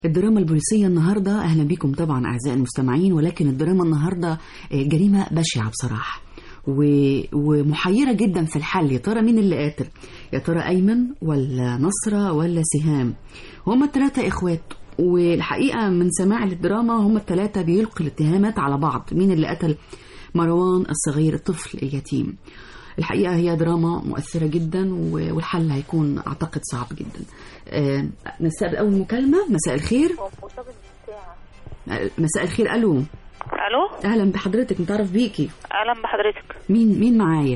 الدراما البوليسية النهاردة أهلا بكم طبعا أعزائي المستمعين، ولكن الدراما النهاردة جريمة بشعة بصراحة ومحيرة جدا في الحل. يا ترى مين اللي قاتل؟ يا ترى أيمن ولا نصرة ولا سهام؟ هما الثلاثة إخوات، والحقيقة من سماع الدراما هما الثلاثة بيلقي الاتهامات على بعض. مين اللي قتل مروان الصغير الطفل اليتيم؟ الحقيقة هي دراما مؤثرة جدا والحل هيكون أعتقد صعب جدا. نستقبل أول مكالمة. مساء الخير. مساء الخير. ألو. ألو. أهلا بحضرتك، نتعرف بيكي. أهلا بحضرتك. مين معايا؟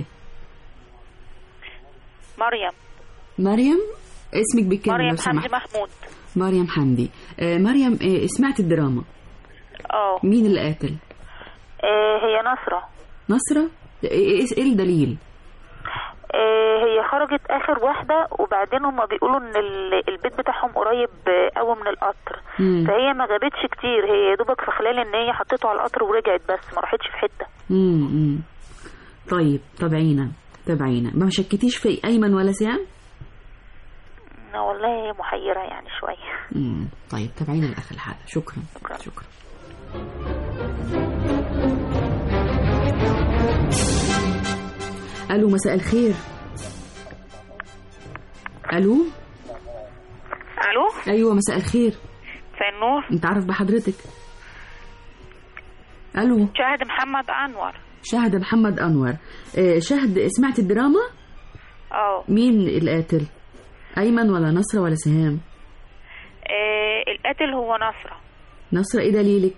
مريم. اسمك بالكامل؟ مريم حمدي محمود. مريم حمدي. مريم، سمعت الدراما؟ مين اللي قاتل؟ هي نصرة. ايه الدليل؟ هي خرجت اخر واحدة، وبعدين هم بيقولوا ان البيت بتاعهم قريب قوي من القطر. فهي ما غابتش كتير، هي يا دوبك في خلال ان هي حطيته على القطر ورجعت، بس ما راحتش في حتة. طيب تابعينا. ما شكتيش في ايمن ولا سهام؟ والله هي محيرة يعني شوية. طيب تابعينا لاخر الحلقة. شكرا. ألو. مساء الخير. ألو. أيوة مساء الخير. مساء النور. نتعرف بحضرتك. ألو. شاهد محمد أنور. شاهد، سمعت الدراما؟ مين القاتل؟ أيمن ولا نصرة ولا سهام؟ القاتل هو نصرة. إيه دليلك؟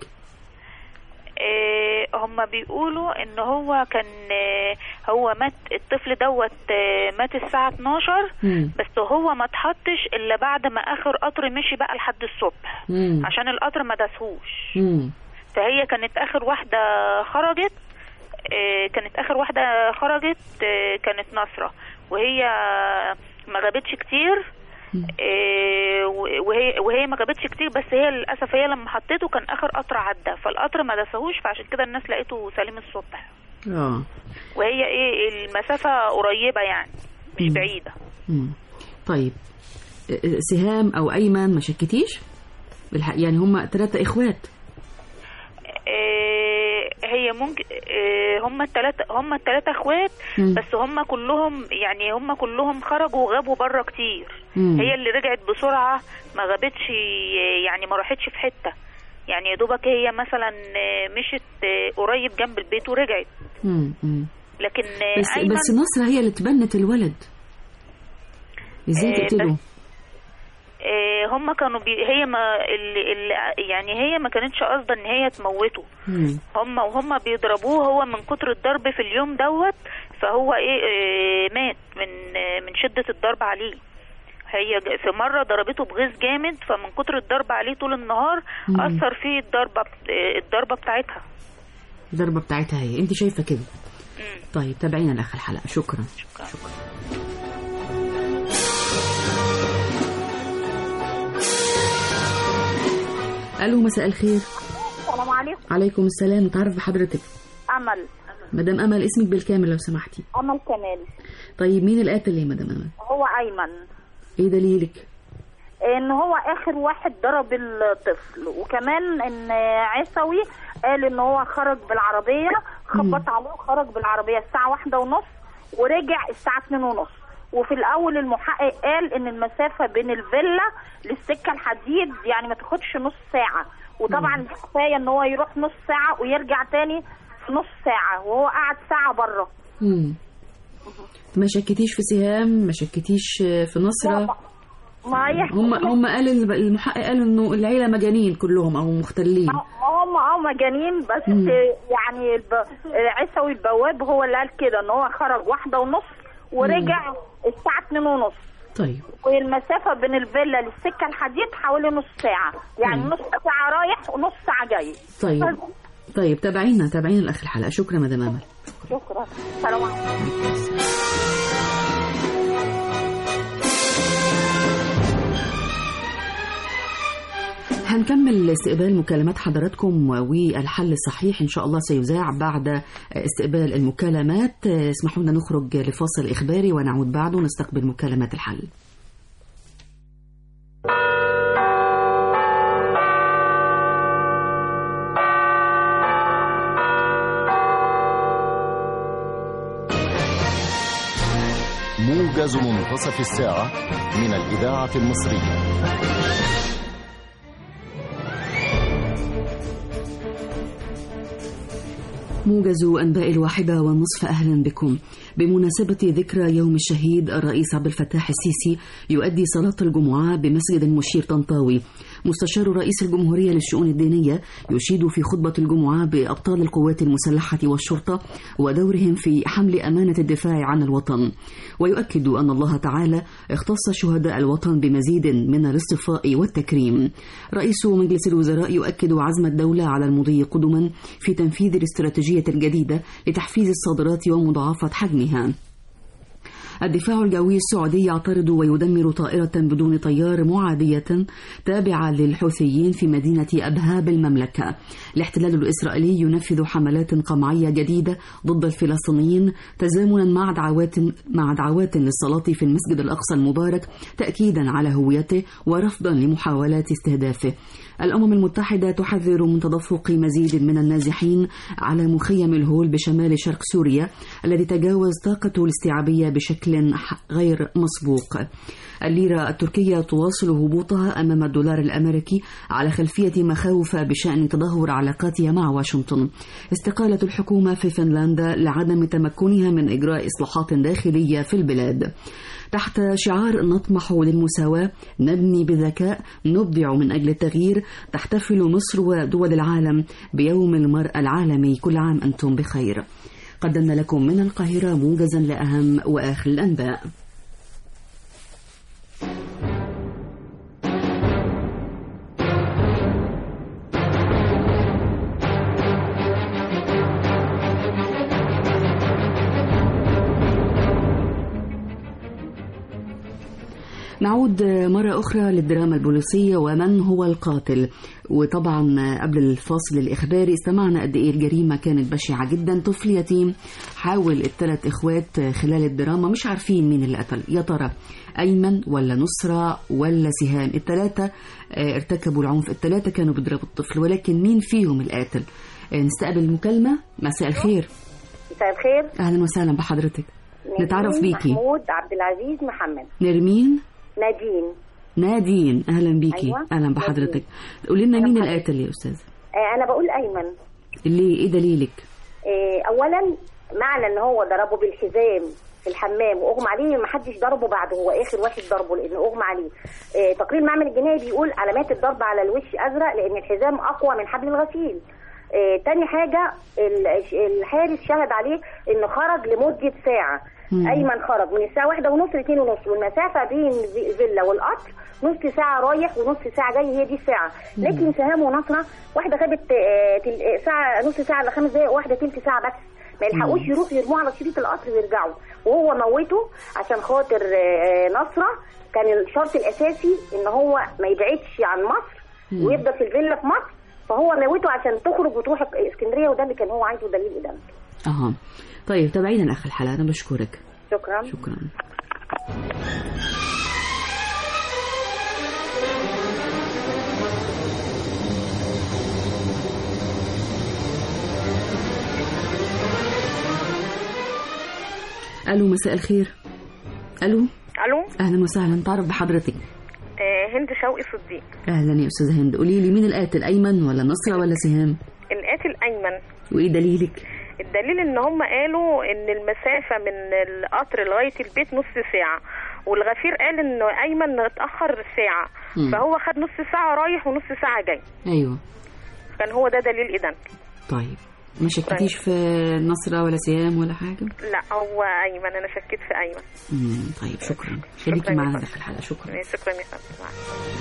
هم بيقولوا ان هو كان هو مات، الطفل دوت مات الساعة 12، بس هو ما اتحطش الا بعد ما اخر قطر مشي بقى لحد الصبح، عشان القطر ما دسهوش. فهي كانت اخر واحدة خرجت، كانت نصرة، وهي ما غابتش كتير. وهي ما جابتش كتير، بس هي للاسف هي لما حطيته كان اخر قطر عدى، فالقطر ما دسهوش، فعشان كده الناس لقيته سليم الصبح. وهي المسافة قريبة يعني مش بعيدة. طيب سهام او ايمن ما شكتيش؟ يعني هم 3 اخوات. هي ممكن هم الثلاثة اخوات، بس هم كلهم خرجوا وغابوا بره كتير. هي اللي رجعت بسرعة، ما غابتش يعني، ما راحتش في حتة يعني، يا دوبك هي مثلا مشت قريب جنب البيت ورجعت. لكن بس نصر هي اللي تبنت الولد، ازاي تقتله؟ هم كانوا هي ما يعني هي ما كانتش قصده ان هي تموته. هم بيضربوه، هو من كتر الضرب في اليوم دوت، فهو مات من شدة الضرب عليه. هي في مرة ضربته بغيظ جامد، فمن كتر الضرب عليه طول النهار أثر فيه الضربة بتاعتها. الضربة بتاعتها هي، انت شايفة كده؟ طيب تابعينا لآخر الحلقة. شكرا. ألو. مساء الخير. السلام عليكم. عليكم السلام. نتعرف بحضرتك. أمل. مدام أمل، اسمك بالكامل لو سمحتي. أمل كمال. طيب مين القاتل يا مدام أمل؟ هو أيمن. ايه دليلك؟ ان هو اخر واحد ضرب الطفل، وكمان ان عيسوي قال ان هو خرج بالعربية، خبط عليه وخرج بالعربية الساعة 1:30 ورجع الساعة 2:30. وفي الاول المحقق قال ان المسافة بين الفيلا للسكة الحديد يعني ما تاخدش نص ساعة، وطبعا كفاية ان هو يروح نص ساعة ويرجع تاني في نص ساعة، وهو قعد ساعة بره. ما شكتيش في سهام؟ ما شكتيش في نصرة؟ هم قالوا، المحقق قال انه العيلة مجانين كلهم او مختلين. هم مجانين، بس يعني عيسوي البواب هو اللي قال كده، ان هو خرج 1:30 ورجع الساعة 2:30. طيب. والمسافة بين الفيلا للسكة الحديد حوالي نص ساعة، يعني نص ساعة رايح ونص ساعة جاي. طيب تابعينا لآخر الحلقة. شكرا مدام أمل. شكرا. سلام عليكم. هنكمل استقبال مكالمات حضراتكم، والحل الصحيح إن شاء الله سيذاع بعد استقبال المكالمات. اسمحوا لنا نخرج لفاصل إخباري ونعود بعده نستقبل مكالمات الحل. موجز منتصف الساعة من الإذاعة المصرية. موجز أنباء 1:30. أهلا بكم. بمناسبة ذكرى يوم الشهيد الرئيس عبد الفتاح السيسي يؤدي صلاة الجمعة بمسجد المشير طنطاوي. مستشار رئيس الجمهورية للشؤون الدينية يشيد في خطبة الجمعة بأبطال القوات المسلحة والشرطة ودورهم في حمل أمانة الدفاع عن الوطن، ويؤكد أن الله تعالى اختص شهداء الوطن بمزيد من الاصطفاء والتكريم. رئيس مجلس الوزراء يؤكد عزم الدولة على المضي قدما في تنفيذ الاستراتيجية الجديدة لتحفيز الصادرات ومضاعفة حجمها. الدفاع الجوي السعودي يعترض ويدمر طائرة بدون طيار معادية تابعة للحوثيين في مدينة أبها بالمملكة. الاحتلال الإسرائيلي ينفذ حملات قمعية جديدة ضد الفلسطينيين تزامنا مع دعوات للصلاة في المسجد الأقصى المبارك تأكيدا على هويته ورفضا لمحاولات استهدافه. الأمم المتحدة تحذر من تدفق مزيد من النازحين على مخيم الهول بشمال شرق سوريا الذي تجاوز طاقته الاستيعابية بشكل غير مسبوق. الليرة التركية تواصل هبوطها أمام الدولار الأمريكي على خلفية مخاوف بشأن تدهور علاقاتها مع واشنطن. استقالة الحكومة في فنلندا لعدم تمكنها من إجراء إصلاحات داخلية في البلاد. تحت شعار نطمح للمساواة نبني بذكاء نبدع من أجل التغيير، تحتفل مصر ودول العالم بيوم المرأة العالمي. كل عام أنتم بخير. قدمنا لكم من القاهرة موجزا لأهم وآخر الأنباء. نعود مرة أخرى للدراما البوليسية ومن هو القاتل. وطبعا قبل الفاصل الإخباري استمعنا قد إيه الجريمة كانت بشعة جدا. طفل يتيم حاول الثلاث إخوات خلال الدراما مش عارفين مين اللي قتل، يا ترى أيمن ولا نصرة ولا سهام. الثلاثة ارتكبوا العنف، الثلاثة كانوا بيضربوا الطفل، ولكن مين فيهم القاتل؟ نستقبل المكالمة. مساء الخير. مساء الخير. أهلا وسهلا بحضرتك. نتعرف بيكي. محمود عبد العزيز محمد. نرمين نادين. اهلا بيكي. أيوة. اهلا بحضرتك. قولي لنا مين القاتل يا استاذ؟ انا بقول ايمن. ليه؟ ايه دليلك؟ اولا معنى ان هو ضربه بالحزام في الحمام واغمى عليه، ما حدش ضربه بعده، هو اخر واحد ضربه لانه اغمى عليه. تقرير المعمل الجنائي بيقول علامات الضرب على الوش ازرق لان الحزام اقوى من حبل الغسيل. تاني حاجه الحارس شهد عليه انه خرج لمده ساعه. أيمن خرج من الساعة 1:30 ل2:30، والمسافة بين الفيلا والقطر نص ساعة رايح ونص ساعة جاي، هي دي الساعة. لكن سهام ونصرة واحدة خدت ساعة، نص ساعة ل5 دقايق، واحدة تلت ساعة بس. ما يلحقوش يروحوا يرموه على شريط القطر ويرجعوا، وهو موته عشان خاطر نصرة. كان الشرط الأساسي إن هو ما يبعدش عن مصر ويفضل في الفيلا في مصر، فهو موته عشان تخرج وتروح اسكندرية، وده اللي كان هو عايزه دليل إدانته. طيب تابعينا آخر الحلقة. أنا بشكرك. شكرا. ألو مساء الخير. ألو. أهلا وسهلا. نتعرف بحضرتك. هند شوقي صديق. أهلا يا أستاذ هند. قولي لي مين القاتل، أيمن ولا نصرة ولا سهام؟ القاتل أيمن. وإيه دليلك؟ الدليل ان هم قالوا ان المسافة من القطر لغاية البيت نص ساعة، والغفير قال ان ايمن اتأخر ساعة. فهو خد نص ساعة رايح ونص ساعة جاي. ايوه، كان هو ده دليل ادانته. طيب ما شكتيش في نصرة ولا سهام ولا حاجة؟ لا هو ايمن، انا شكيت في ايمن. طيب شكرا. خليكي معانا في الحلقة. شكرا يا فندم.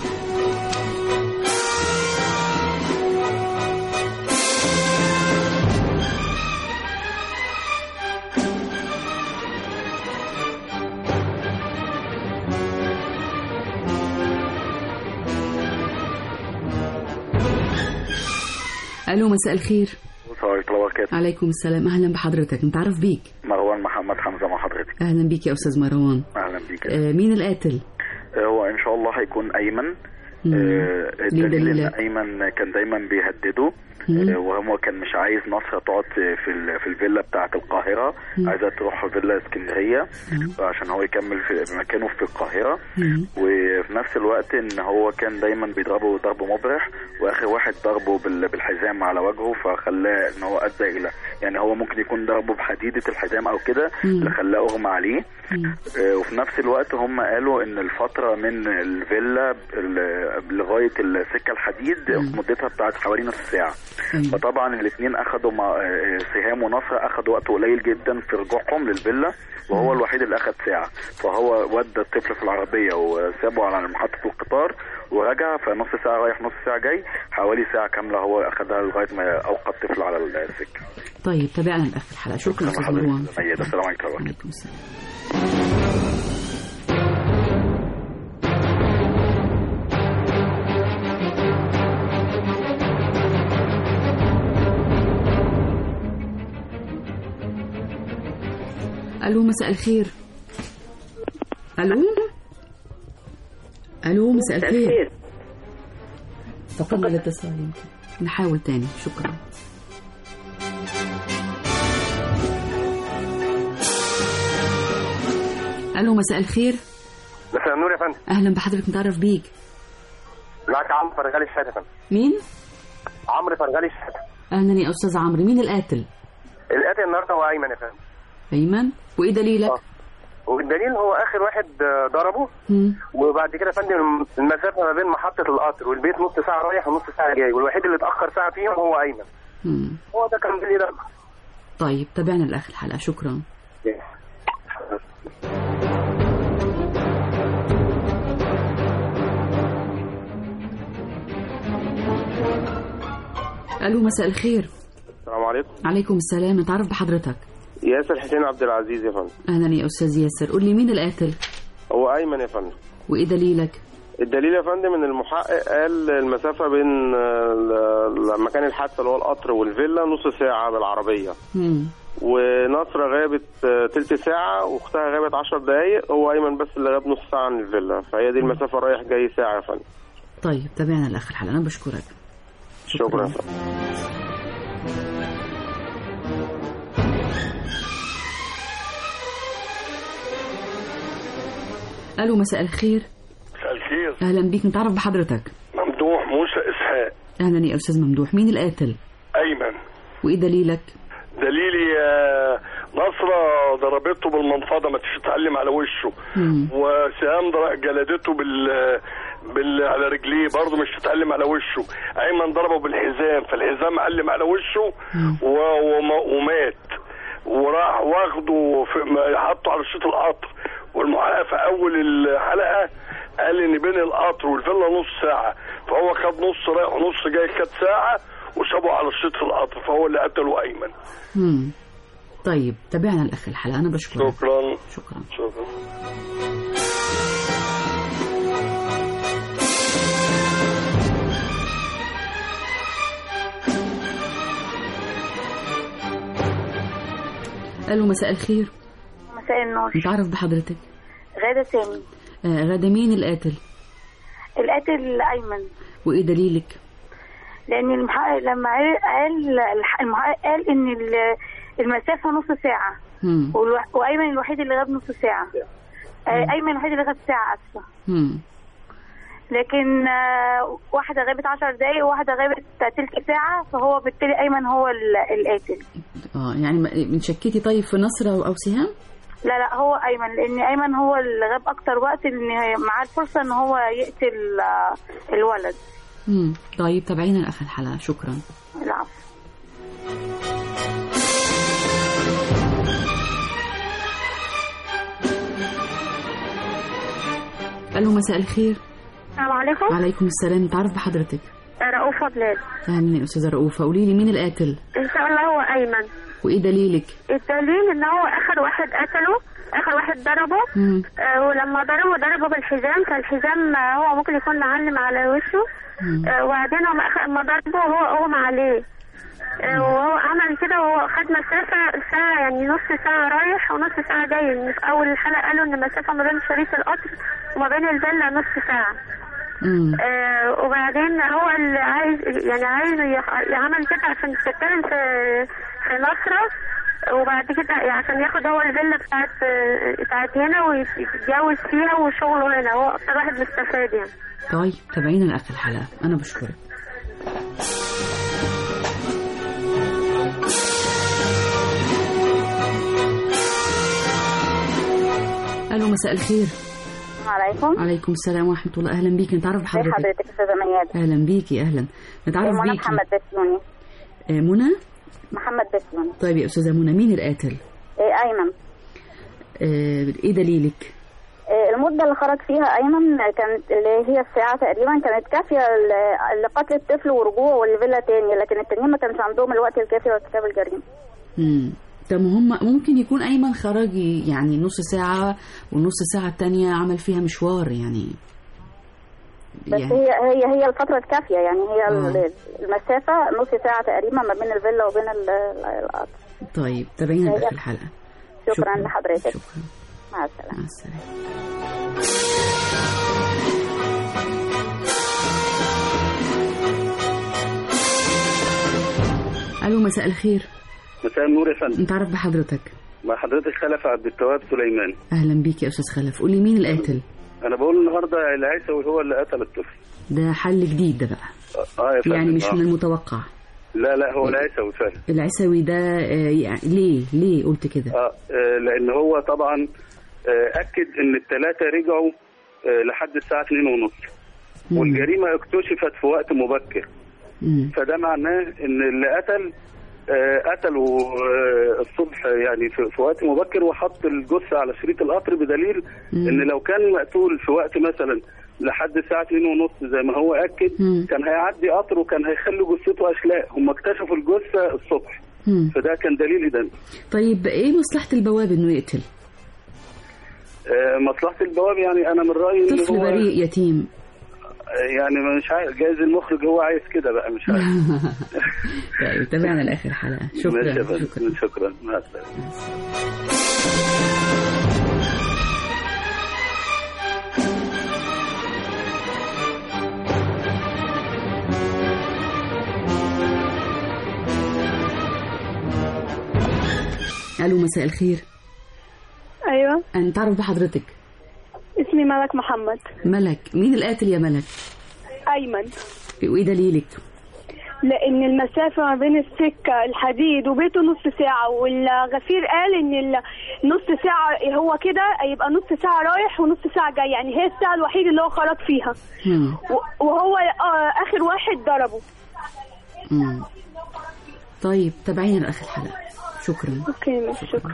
ألو مساء الخير. وبركاته. عليكم السلام. أهلا بحضرتك. نتعرف بيك. مروان محمد حمزة مع حضرتك. أهلا بيك يا أستاذ مروان. أهلا بيك. مين القاتل؟ هو إن شاء الله هيكون أيمن. الدليل ان ايمن كان دايما بيهدده، وهو كان مش عايز نصر تقعد في الفيلا بتاعه القاهره، عايزه تروح فيلا اسكندريه عشان هو يكمل في مكانه في القاهره. وفي نفس الوقت ان هو كان دايما بيضربه ضرب مبرح، واخر واحد ضربه بالحزام على وجهه، فخلاه ان هو ادى الى يعني هو ممكن يكون ضربه بحديده الحزام او كده اللي خلاه اغمى عليه. وفي نفس الوقت هم قالوا ان الفتره من الفيلا لغايه السكه الحديد مدتها بتاعت حوالي نص ساعه. فطبعا الاثنين اخذوا سهام ونصر اخذوا وقت قليل جدا في رجوعهم للفيلا، وهو الوحيد اللي اخذ ساعه. فهو ودى الطفل في العربيه وسابه على محطه القطار ورجع، فنص ساعه رايح نص ساعه جاي، حوالي ساعه كامله هو اخذها لغايه ما اوقف الطفل على السكه. طيب تابعنا لاخر الحلقه. شكرا استاذ مروان. السلام عليكم. وعليكم السلام. الو مساء الخير. الو مساء الخير. فقدنا الاتصال، يمكن نحاول تاني. شكرا. الو مساء الخير. مساء النور يا فندم. اهلا بحضرتك، نتعرف بيك. معك عمرو فرغالي الشحات يا فندم. مين؟ عمرو فرغالي الشحات. اهلا يا استاذ عمرو. مين القاتل؟ القاتل النهارده هو ايمن يا فندم. ايمن؟ وايه دليلك؟ والدليل هو اخر واحد ضربه، وبعد كده يا فندم المسافه ما بين محطه القطر والبيت نص ساعه رايح ونص ساعه جاي، والوحيد اللي اتاخر ساعه فيهم هو ايمن. هو ده كان دليل. طيب تابعنا لاخر الحلقه. شكرا. الو مساء الخير. السلام عليكم. عليكم السلام. نتعرف بحضرتك. ياسر حسين عبد العزيز يا فندم. اهلا يا استاذ ياسر. قول لي مين القاتل؟ هو ايمن يا فندم. وايه دليلك؟ الدليل يا فندم ان المحقق قال المسافه بين مكان الحادثه اللي هو القطر والفيلا نص ساعه بالعربيه. ونصره غابت تلت ساعه واختها غابت 10 دقائق، هو ايمن بس اللي غاب نص ساعه عن الفيلا، فهي دي المسافه رايح جاي ساعه يا فندم. طيب تابعنا لاخر الحلقه. انا بشكرك. شكرا. الو مساء الخير. مساء الخير. اهلا بيك. نتعرف بحضرتك. ممدوح موسى اسحاق. اهلا يا استاذ ممدوح. مين القاتل؟ ايمن. وايه دليلك؟ دليلي نصرة ضربته بالمنفضة ما تتعلم على وشه، وسهام جلدته على رجليه برضه مش تتعلم على وشه. ايمن ضربه بالحزام، فالحزام علم على وشه ومات، وراح واخده حطه على شريط القطر. والمحقق في اول الحلقه قال ان بين القطر والفيلا نص ساعه، فهو خد نص رايح ونص جاي، خد ساعه وسابه على شريط القطر، فهو اللي قتله ايمن. طيب تابعنا لاخر الحلقه. انا بشكرك. شكرا. الو مساء الخير. مساء النور. نتعرف بحضرتك. غادة سامي. غادة. مين القاتل؟ القاتل ايمن. وايه دليلك؟ لان المحقق لما المحقق قال ان المسافه نص ساعه، وايمن الوحيد اللي غاب نص ساعه. ايمن الوحيد اللي غاب ساعه، اسفه. لكن واحده غابت 10 دقائق وواحده غابت تلت ساعه، فهو بالتالي ايمن هو القاتل. يعني شكيتي طيب في نصر او سهام؟ لا هو ايمن، لان ايمن هو اللي غاب اكتر وقت، ان معاه الفرصه ان هو يقتل الولد. طيب تابعينا لاخر الحلقه. شكرا. العفو. الو مساء الخير. السلام عليكم. وعليكم السلام. نتعرف بحضرتك. رؤوفة بلال. اهلا يا استاذه رؤوفة. قولي لي مين القاتل؟ ان شاء الله هو ايمن. وايه دليلك؟ الدليل ان هو اخر واحد قتله، اخر واحد ضربه. ولما ضربه بالحزام، فالحزام هو ممكن يكون معلم على وشه. وبعدين لما ضربه هو اغمى عليه، وهو عمل كده، وهو خد مسافه ساعه، يعني نص ساعه رايح ونص ساعه جاي. في اول الحلقه قالوا ان المسافه ما بين شريط القطر وما بين الفيلا نص ساعه، وبعدين هو اللي عايز يعمل كده عشان يتكلم في نصرة، وبعد كده عشان ياخد هو الفيلا بتاعت هنا ويتجوز فيها وشغله هنا، هو اكتر واحد مستفاد يعني. طيب تابعينا لاخر الحلقه، انا بشكرك. الو مساء الخير. عليكم. عليكم السلام ورحمه الله. اهلا بيكي. نتعرف بحضرتك. حضرتك استاذه ميادة. اهلا بيكي. اهلا. نتعرف بيكي. منى محمد بسيوني. منى محمد بسيوني. طيب يا استاذه منى، مين القاتل؟ ايمن. ايه دليلك؟ المده اللي خرج فيها ايمن كانت اللي هي الساعه تقريبا كانت كافيه لقتل الطفل ورجوعه والفيلا تاني، لكن التانيين ما كانش عندهم الوقت الكافي لارتكاب الجريمه. طب هم ممكن يكون ايمن خرج يعني نص ساعه والنص ساعه الثانيه عمل فيها مشوار يعني. بس يعني هي الفتره الكافيه يعني، هي المسافه نص ساعه تقريبا ما بين الفيلا وبين القطر. طيب تابعينا في الحلقه. شكرا لحضرتك. شكرا. مع السلامه. مع السلامه. الو مساء الخير. مساء النور يا فندم. نتعرف بحضرتك. مع حضرتك خلف عبد التواب سليمان. اهلا بيك يا استاذ خلف. قولي مين القاتل؟ انا بقول النهارده العيسوي هو اللي قتل الطفل. ده حل جديد ده بقى. يا فندم. يعني مش من المتوقع. لا هو العيسوي فعلا. العيسوي ده يعني ليه قلت كده؟ لان هو طبعا اكد ان الثلاثه رجعوا لحد الساعه 2:30 والجريمه اكتشفت في وقت مبكر. فده معناه ان اللي قتلوا الصبح يعني في وقت مبكر وحط الجثه على شريط القطر، بدليل ان لو كان مقتول في وقت مثلا لحد الساعه 2:30 زي ما هو اكد كان هيعدي قطر وكان هيخلوا جثته اشلاء. هم اكتشفوا الجثه الصبح. فده كان دليل ده. طيب ايه مصلحه البواب انه يقتل؟ مصلحه البواب يعني انا من رايي طفل هو بريء يتيم يعني مش عارف، جايز المخرج هو عايز كده بقى مش عارف. طيب تابعنا لاخر حلقه. شكرا. مع السلامه. الو مساء الخير. ايوه. نتعرف بحضرتك. اسمي ملك محمد. ملك، مين القاتل يا ملك؟ ايمن. وايه دليلك؟ لان المسافه ما بين السكه الحديد وبيته نص ساعه، والغفير قال ان نص ساعه هو كده يبقى نص ساعه رايح ونص ساعه جاي، يعني هي الساعه الوحيده اللي هو خرج فيها. وهو اخر واحد ضربه. طيب تابعينا لاخر الحلقه. شكرا. اوكي ماشي. شكرا.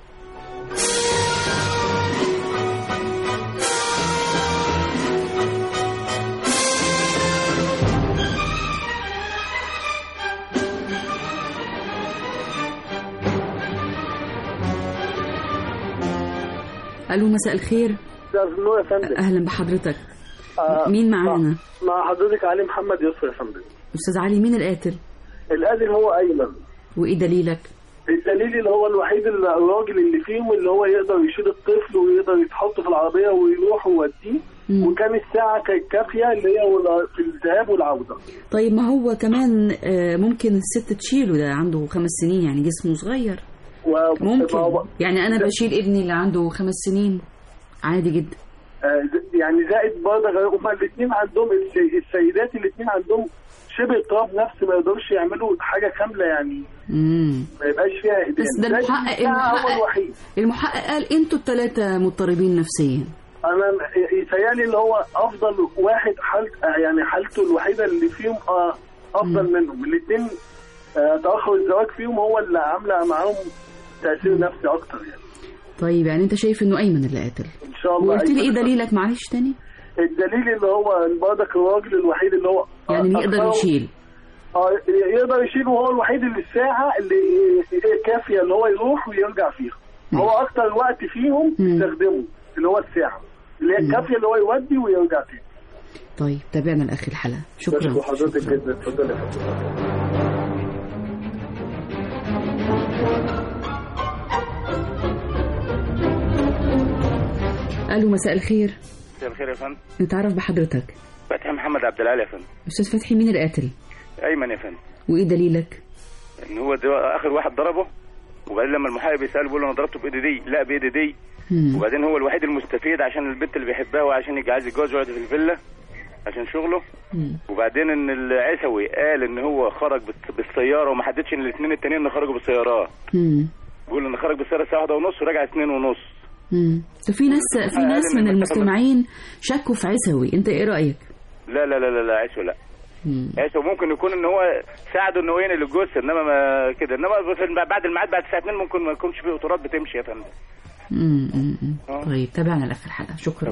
الو مساء الخير. استاذ نور يا فندم. اهلا بحضرتك. مين معانا؟ مع حضرتك علي محمد يوسف يا فندم. استاذ علي، مين القاتل؟ القاتل هو ايمن. وايه دليلك؟ الدليل اللي هو الوحيد الراجل اللي فيهم اللي هو يقدر يشيل الطفل ويقدر يتحط في العربيه ويروح ويوديه، وكان الساعه كانت كافيه اللي هي في الذهاب والعوده. طيب ما هو كمان ممكن الست تشيله، ده عنده 5 سنين يعني جسمه صغير. ممكن يعني انا بشيل ابني اللي عنده 5 سنين عادي جدا. يعني زائد برضه هما الاثنين عندهم السيدات الاثنين عندهم شبه اضطراب نفسي، ما يقدروش يعملوا حاجه كامله يعني. ما يبقاش فيها ايدين. بس ده المحقق قال انتوا الثلاثه مضطربين نفسيا. انا يتهيألي اللي هو افضل واحد يعني حالته الوحيده اللي فيهم افضل منهم الاثنين. تاخر الزواج فيهم هو اللي عامله معاهم تاثير نفسي اكتر يعني. طيب يعني انت شايف انه ايمن اللي قاتل؟ ان شاء الله. وقلت لي ايه دليلك معلش تاني؟ الدليل اللي هو برضك الراجل الوحيد اللي هو يعني اللي يقدر يشيل. يقدر يشيل، وهو الوحيد اللي الساعه اللي كافيه اللي هو يروح ويرجع فيها. هو اكتر وقت فيهم يستخدمه اللي هو الساعه اللي هي كافيه اللي هو يودي ويرجع تاني. طيب تابعنا لاخر الحلقه. شكرا. بشكر حضرتك جدا. اتفضل يا فندم. الو مساء الخير. مساء الخير يا فندم. نتعرف بحضرتك. فتحي محمد عبد العالي يا فندم. استاذ فتحي، مين القاتل؟ ايمن يا فندم. وايه دليلك؟ ان هو اخر واحد ضربه، وبعدين لما المحقق بيساله بيقول له انا ضربته بايدي دي، لا بايدي دي. وبعدين هو الوحيد المستفيد عشان البنت اللي بيحبها وعشان يبقى عايز يتجوز ويقعد في الفيلا عشان شغله. وبعدين ان العيسوي قال ان هو خرج بالسياره وما حددش ان الاثنين التانيين اللي خرجوا بالسيارات. بيقول ان خرج بالسياره الساعه 1:30 ورجع 2:30. طب في ناس من المستمعين شكوا في عيسوي، انت ايه رايك؟ لا لا لا لا عيسو لا. عيسو ممكن يكون ان هو ساعده انه ينقل الجثه، انما ما كده، انما بعد الميعاد بعد الساعه 2 ممكن ما يكونش في قطارات بتمشي يا فندم. طيب تابعنا لاخر الحلقه. شكرا.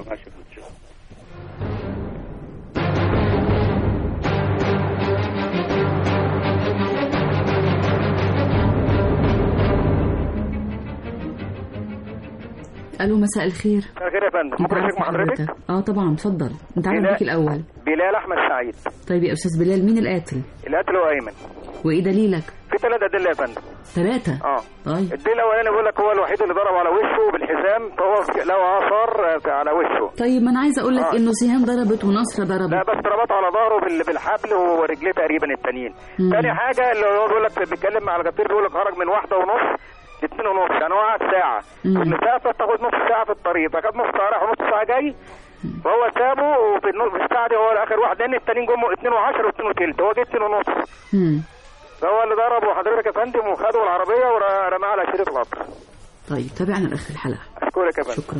الو، مساء الخير. مساء الخير يا فندم. ممكن اشارك مع حضرتك؟ طبعا اتفضل. انت عارف بيك الاول. بلال احمد سعيد. طيب يا استاذ بلال، مين القاتل؟ القاتل هو ايمن. وايه دليلك؟ في 3 أدلة يا فندم. 3؟ طيب. الدليل الاولاني بيقول لك هو الوحيد اللي ضرب على وشه بالحزام، فهو له اثار على وشه. طيب ما انا عايزه اقول لك انه سهام ضربت ونصر ضربت. لا بس ضربته على ظهره بالحبل ورجليه تقريبا التانيين. ثاني حاجه اللي هو بيقول لك بيتكلم مع الغفير، بيقول لك خرج من 1:30 ل2:30، يعني هو قعد ساعه. المسافه تاخد نص ساعه في الطريق، فكانت نص ساعه رايح ونص ساعه جاي، وهو سابه وفي الساعه دي هو اخر واحد، لان التانيين جم 2:10 و2:30، هو جه 2:30. فهو اللي ضربه حضرتك يا فندم وخده العربيه ورماه على شريط القطر. طيب تابعنا لاخر الحلقه. اشكرك يا فندم. شكرا.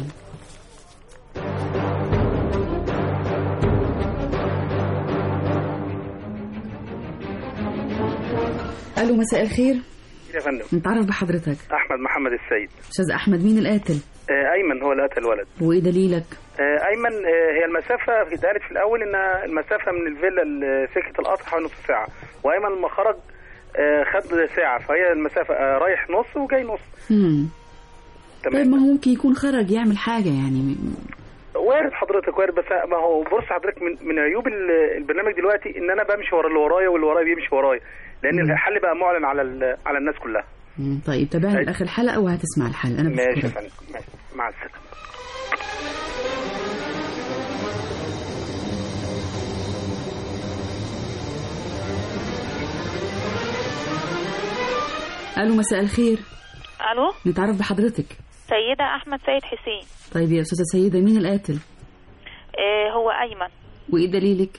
الو، مساء الخير يا فندم. نتعرف بحضرتك. احمد محمد السيد. استاذ احمد، مين القاتل؟ ايمن هو اللي قتل الولد. وايه دليلك؟ ايمن، هي المسافه اتقالت في الاول ان المسافه من الفيلا لسكه القطر حوالي نص ساعه، وايمن لما خرج خد ساعه، فهي المسافه رايح نص وجاي نص. طيب ما ممكن يكون خرج يعمل حاجه يعني. وارد حضرتك، وارد، بس ما هو بص حضرتك من عيوب البرنامج دلوقتي ان انا بمشي ورا اللي ورايا واللي ورايا بيمشي ورايا، لان الحل بقى معلن على الناس كلها. طيب تابعنا لاخر الحلقه وهتسمع الحل. انا ماشي يا فندم، ماشي، مع السلامه. الو، مساء الخير. الو، نتعرف بحضرتك. سيدة احمد سيد حسين. طيب يا استاذه سيده، مين القاتل؟ هو ايمن. وايه دليلك؟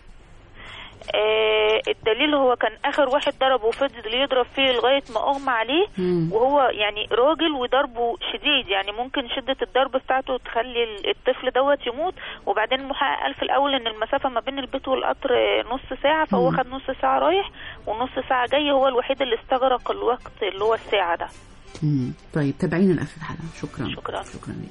الدليل هو كان اخر واحد ضربه وفضل يضرب فيه لغايه ما اغمى عليه. وهو يعني راجل وضربه شديد، يعني ممكن شده الضرب بتاعته تخلي الطفل دوت يموت. وبعدين المحقق قال في الاول ان المسافه ما بين البيت والقطر نص ساعه، فهو خد نص ساعه رايح ونص ساعه جاي، هو الوحيد اللي استغرق الوقت اللي هو الساعه ده. طيب تابعينا لاخر الحلقه. شكرا. شكرا لك.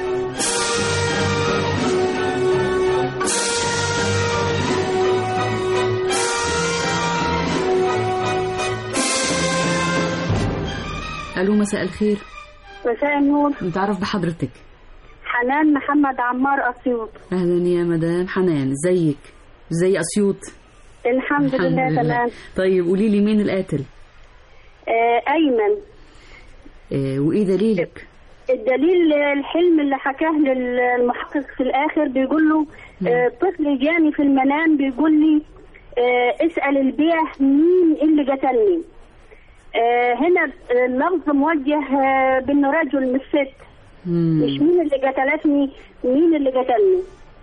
الو، مساء الخير. مساء النور. نتعرف بحضرتك. حنان محمد عمار اسيوط. اهلا يا مدام حنان، ازيك؟ ازي اسيوط؟ الحمد لله تمام. طيب قولي لي مين القاتل؟ ايمن. وايه دليلك؟ الدليل الحلم اللي حكاه للمحقق في الاخر، بيقول له طفل جاني في المنام بيقول لي اسأل البيع مين اللي قتلني. هنا اللفظ موجه بين رجل مش ست، مش مين اللي قتلتني، مين اللي قتلني.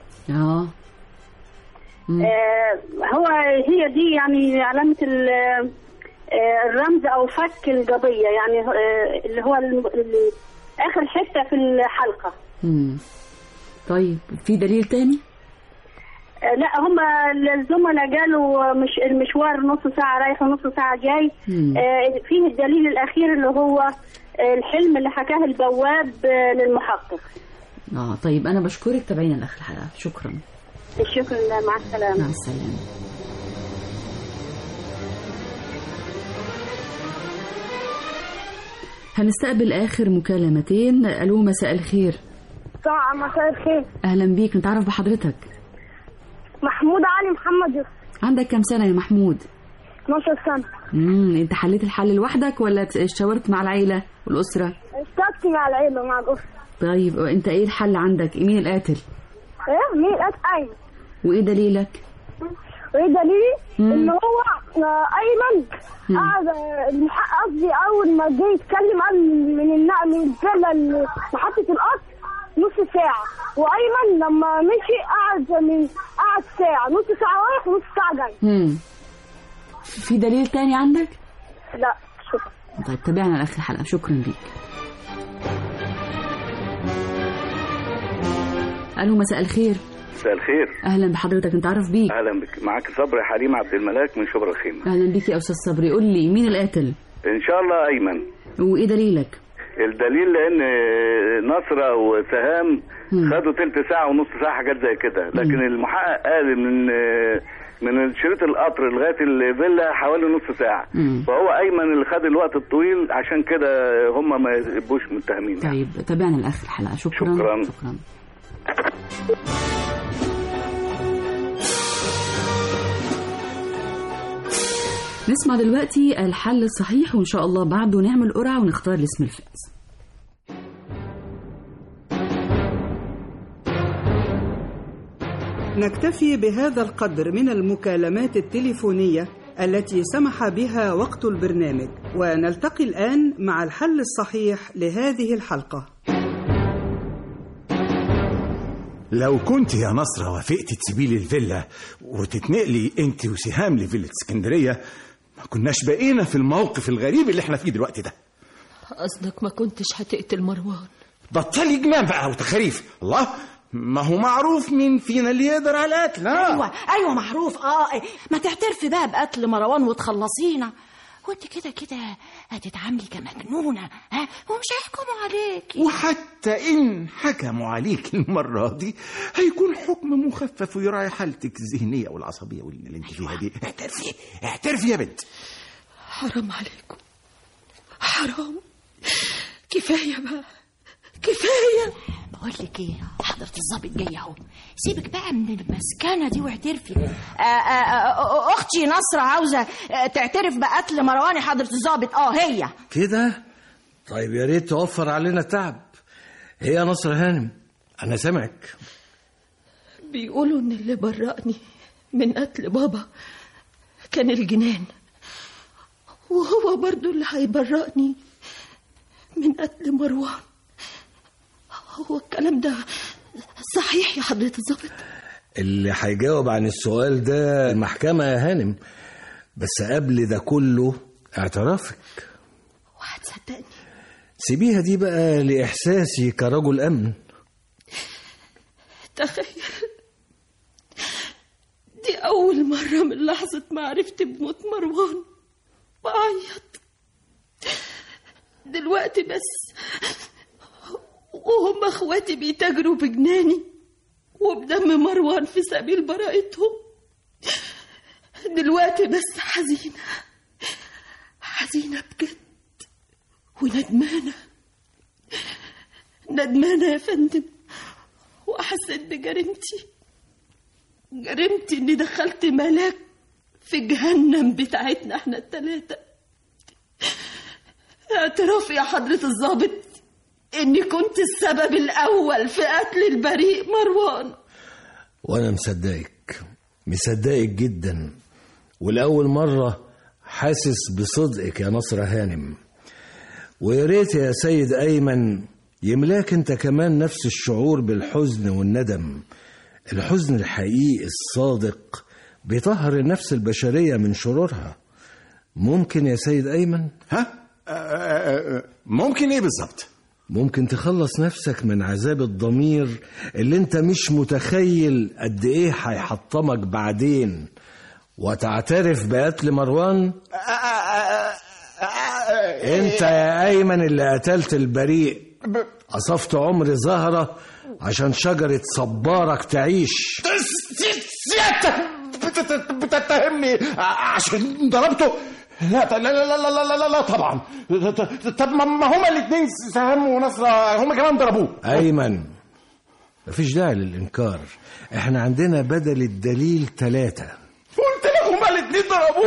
هو هي دي يعني علامة الرمز او فك القضية، يعني اللي هو اخر حتة في الحلقة. طيب في دليل تاني؟ لا، هم الزملاء قالوا مش المشوار نص ساعة رايح ونص ساعة جاي. فيه الدليل الأخير اللي هو الحلم اللي حكاه البواب للمحقق. طيب أنا بشكرك، تابعينا لآخر الحلقة. شكرا. الشكر لله، مع السلامة. مع السلامة. هنستقبل آخر مكالمتين. ألو، مساء الخير. مساء الخير. أهلا بيك، نتعرف بحضرتك. محمود علي محمد يوسف. عندك كم سنة يا محمود؟ 12 سنة. انت حليت الحل لوحدك ولا اشتورت مع العيلة والأسرة؟ اشتركت مع العيلة مع الأسرة. طيب انت ايه الحل عندك؟ مين القاتل؟ مين القاتل؟ ايمن. وايه دليلك؟ وايه دليلي؟ ان هو ايمن قعد المحقق قصدي اول ما جه يتكلم قال من الفيلا لمحطه القطر نص ساعه، وايمن لما مشي قعد ساعه، نص ساعه رايح ونص ساعه جاي. في دليل تاني عندك؟ لا شكرا. طيب تابعنا لاخر الحلقه، شكرا ليك. الو مساء الخير. مساء الخير. اهلا بحضرتك، نتعرف بيك. اهلا بك، معاك صبري حليم عبد الملاك من شبرا الخيمه. اهلا بيك يا استاذ صبري، قول لي مين القاتل؟ ان شاء الله ايمن. وايه دليلك؟ الدليل لان نصرة وسهام خدوا تلت ساعه ونص ساعه حاجات زي كده، لكن المحقق قال من شريط القطر لغايه الفيلا حوالي نص ساعه، فهو ايمن اللي خد الوقت الطويل، عشان كده هم ما يبقوش متهمين. طيب تابعنا لاخر الحلقه، شكرا. نسمع دلوقتي الحل الصحيح، وإن شاء الله بعده نعمل قرعة ونختار الاسم الفائز. نكتفي بهذا القدر من المكالمات التليفونية التي سمح بها وقت البرنامج، ونلتقي الآن مع الحل الصحيح لهذه الحلقة. لو كنت يا نصرة وافقت تسيبيلي الفيلا وتتنقلي انت وسهام لفيلا اسكندرية، ما كناش بقينا في الموقف الغريب اللي احنا فيه دلوقتي ده. قصدك ما كنتش هتقتل مروان؟ بطلي جنان بقى وتخاريف. الله، ما هو معروف مين فينا اللي يقدر على القتل. ايوه معروف. ما تعترفي بقى بقتل مروان وتخلصينا، وانت كده هتتعاملي كمجنونه، ومش هيحكموا عليك. وحتى ان حكموا عليك المره دي هيكون حكم مخفف ويراعي حالتك الذهنيه والعصبيه اللي انت فيها دي. اعترفي يا بنت. حرام عليكم، حرام، كفايه بقى، كفايه. بقول لك ايه، حضرة الضابط جاي اهو، سيبك بقى من المسكنه دي واعترفي. اختي نصرة عاوزه تعترف بقتل مروان حضرة الضابط. هي كده. طيب يا ريت توفر علينا تعب. هي نصر هانم، انا سامعك. بيقولوا ان اللي برأني من قتل بابا كان الجنان، وهو برضو اللي هيبرأني من قتل مروان. هو الكلام ده صحيح يا حضرة الضابط؟ اللي هيجاوب عن السؤال ده المحكمة يا هانم، بس قبل ده كله اعترافك. وهتصدقني؟ سيبيها دي بقى لإحساسي كرجل أمن. تخيل، دي أول مرة من لحظة ما عرفت بموت مروان بعيط. دلوقتي بس وهم اخواتي بيتاجروا بجناني وبدم مروان في سبيل براءتهم. دلوقتي بس حزينة بجد وندمانة يا فندم، وأحسن بجريمتي إني دخلت ملاك في جهنم بتاعتنا احنا التلاتة. اعترافي يا حضرة الضابط إني كنت السبب الأول في قتل البريء مروان. وأنا مصدقك جدا، والأول مرة حاسس بصدقك يا نصر هانم. ويا ريت يا سيد أيمن يملاك أنت كمان نفس الشعور بالحزن والندم. الحزن الحقيقي الصادق بيطهر النفس البشرية من شرورها. ممكن يا سيد أيمن؟ ممكن إيه بالظبط؟ ممكن تخلص نفسك من عذاب الضمير اللي انت مش متخيل قد ايه هيحطمك بعدين، وتعترف بقتل مروان. انت يا ايمن اللي قتلت البريء، قصفت عمر زهرة عشان شجرة صبارك تعيش. بتتهمني عشان ضربته؟ لا لا لا لا لا لا لا طبعا. طب ما هما الاثنين سهام ونصرة هما كمان ضربوه. أيمن مفيش داعي للإنكار، احنا عندنا بدل الدليل 3. قلت لك هما الاثنين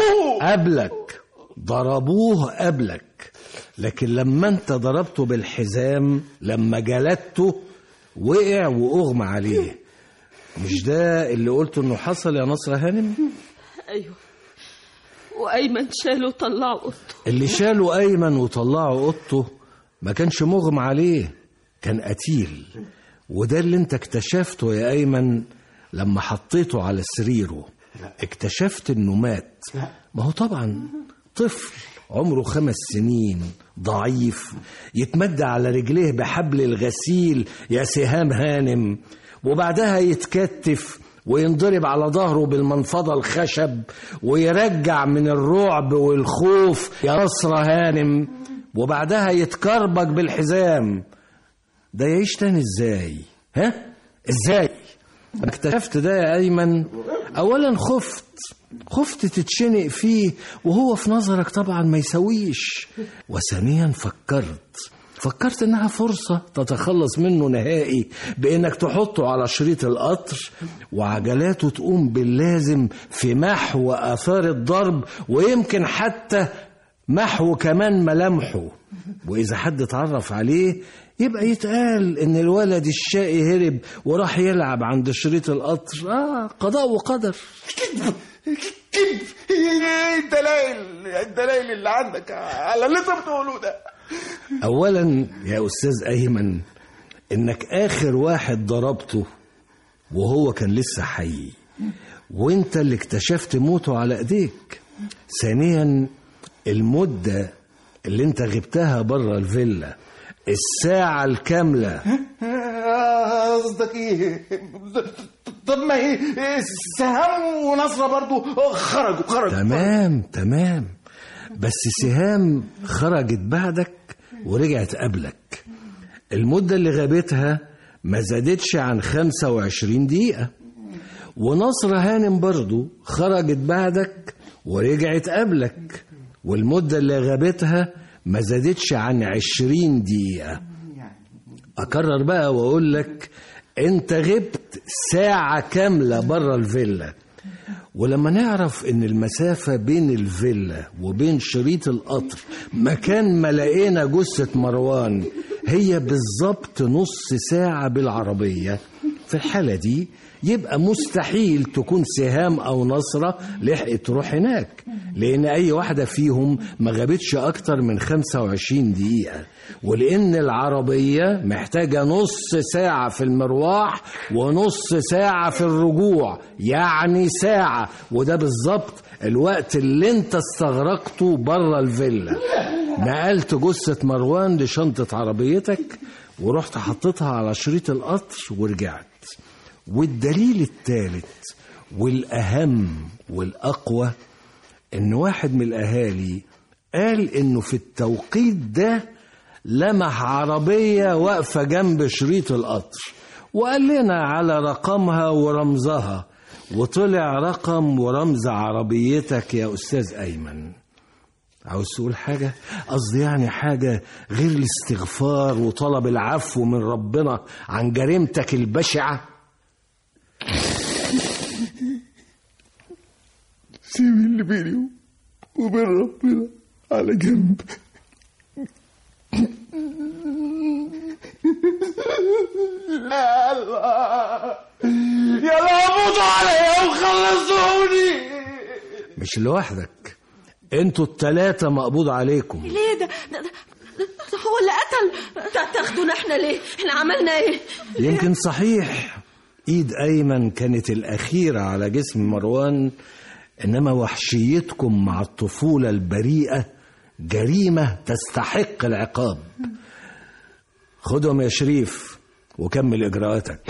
ضربوه قبلك، لكن لما انت ضربته بالحزام، لما جلدته وقع وأغمى عليه. مش ده اللي قلته انه حصل يا نصر هانم؟ ايوه، وايمن شاله وطلعه اوضته. اللي شاله ايمن وطلعه اوضته ما كانش مغمى عليه، كان قتيل. وده اللي انت اكتشفته يا ايمن لما حطيته على سريره، اكتشفت انه مات. ما هو طبعا طفل عمره 5 سنين ضعيف يتمد على رجليه بحبل الغسيل يا سهام هانم، وبعدها يتكتف وينضرب على ظهره بالمنفضة الخشب ويرجع من الرعب والخوف يا نصرة هانم، وبعدها يتكربج بالحزام. ده يعيش تاني ازاي؟ ها؟ ازاي؟ اكتشفت ده يا ايمن، اولا خفت تتشنق فيه وهو في نظرك طبعا ما يسويش، وثانيا فكرت انها فرصة تتخلص منه نهائي بانك تحطه على شريط القطر وعجلاته تقوم باللازم في محو اثار الضرب، ويمكن حتى محو كمان ملامحه. واذا حد اتعرف عليه يبقى يتقال ان الولد الشقي هرب وراح يلعب عند شريط القطر. قضاء وقدر. كذب. الدلائل اللي عندك على اللي انت بتقوله ده. اولا يا استاذ ايمن انك اخر واحد ضربته وهو كان لسه حي، وانت اللي اكتشفت موته على ايديك. ثانيا المدة اللي انت غبتها بره الفيلا، الساعة الكاملة. قصدك ايه؟ طب ما هي سهام ونصرة برضو خرجوا. تمام، بس سهام خرجت بعدك ورجعت قبلك. المدة اللي غابتها ما زادتش عن 25 دقيقة. ونصرة هانم برضو خرجت بعدك ورجعت قبلك، والمدة اللي غابتها ما زادتش عن 20 دقيقة. أكرر بقى وأقول لك أنت غبت ساعة كاملة برا الفيلا. ولما نعرف ان المسافة بين الفيلا وبين شريط القطر مكان ما لقينا جثة مروان هي بالظبط نص ساعة بالعربية، في الحالة دي يبقى مستحيل تكون سهام او نصرة لحقت تروح هناك، لان اي واحدة فيهم ما غابتش اكتر من 25 دقيقة، ولان العربية محتاجة نص ساعة في المرواح ونص ساعة في الرجوع، يعني ساعة. وده بالظبط الوقت اللي انت استغرقته برا الفيلا. نقلت جثة مروان لشنطة عربيتك ورحت حطيتها على شريط القطر ورجعت. والدليل الثالث والأهم والأقوى إن واحد من الأهالي قال إنه في التوقيت ده لمح عربية واقفة جنب شريط القطر، وقال لنا على رقمها ورمزها، وطلع رقم ورمز عربيتك يا أستاذ أيمن. عاوز تقول حاجة؟ قصدي يعني حاجة غير الاستغفار وطلب العفو من ربنا عن جريمتك البشعة؟ سيب اللي بيني وبين ربنا على جنب. لا يلا قبضوا عليا وخلصوني. مش لوحدك، انتوا التلاتة مقبوض عليكم. ليه ده هو اللي قتل؟ تاخدونا احنا ليه؟ احنا عملنا ايه؟ يمكن صحيح ايد ايمن كانت الاخيرة على جسم مروان، انما وحشيتكم مع الطفولة البريئة جريمة تستحق العقاب. خدهم يا شريف وكمل اجراءاتك.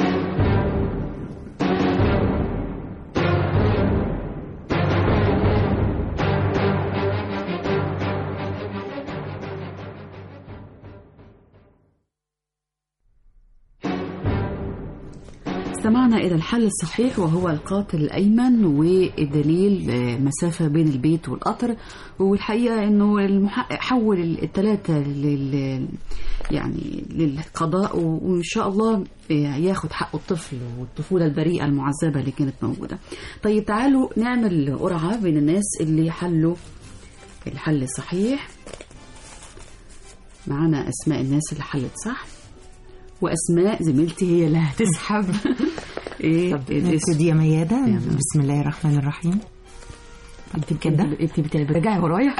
استمعنا إلى الحل الصحيح وهو القاتل الأيمن، والدليل مسافة بين البيت والقطر. والحقيقة أنه المحقق حول الثلاثة يعني للقضاء، وإن شاء الله ياخد حق الطفل والطفولة البريئة المعذبة اللي كانت موجودة. طيب تعالوا نعمل قرعة بين الناس اللي حلوا الحل الصحيح. معنا أسماء الناس اللي حلت صح، وأسماء زميلتي هي اللي هتسحب. طب نبتدي يا ميادة. بسم الله الرحمن الرحيم. انت كده انت بترجعي ورايا.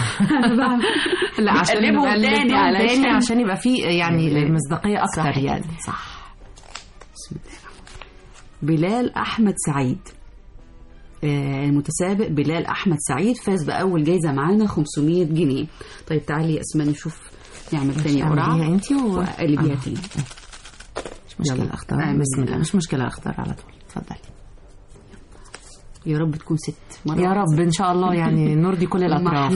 لا عشان يبقى تاني عشان يبقى فيه يعني مصداقيه اكتر. يعني صح. بسم الله. بلال احمد سعيد، المتسابق بلال احمد سعيد فاز باول جايزه معانا 500 جنيه. طيب تعالي يا اسماء نشوف نعمل تاني قرعه انت وقلبي بيها تاني. مش مشكله اختار. بسم الله. مش مشكله اختار على طول. اتفضلي. يا رب تكون 6 مرات يا رب ان شاء الله، يعني نرضي كل الاطراف.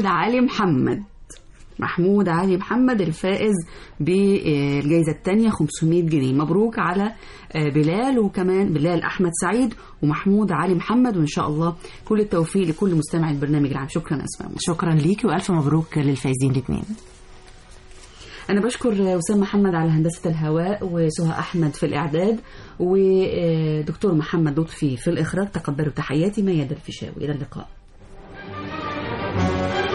محمود علي محمد الفائز بالجائزة الثانية 500 جنيه. مبروك على بلال، وكمان بلال أحمد سعيد ومحمود علي محمد، وإن شاء الله كل التوفيق لكل مستمع البرنامج العام. شكرا أسماء. شكرا ليكي وألف مبروك للفائزين الاثنين. أنا بشكر وسام محمد على هندسة الهواء، وسهى أحمد في الإعداد، ودكتور محمد لطفي في الإخراج. تقبلوا تحياتي ميادة الفيشاوي. إلى اللقاء.